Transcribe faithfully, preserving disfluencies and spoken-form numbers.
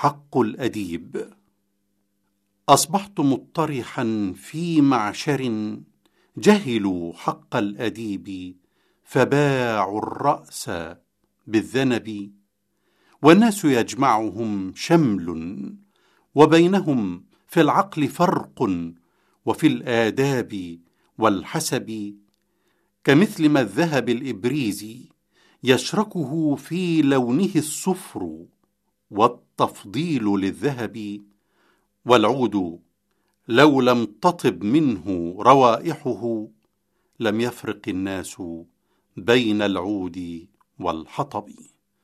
حق الأديب. أصبحت مطرحا في معشر جهلوا حق الأديب، فباعوا الرأس بالذنب. والناس يجمعهم شمل، وبينهم في العقل فرق، وفي الآداب والحسب. كمثل ما الذهب الإبريزي يشركه في لونه الصفر، والتفضيل للذهب. والعود لو لم تطب منه روائحه، لم يفرق الناس بين العود والحطب.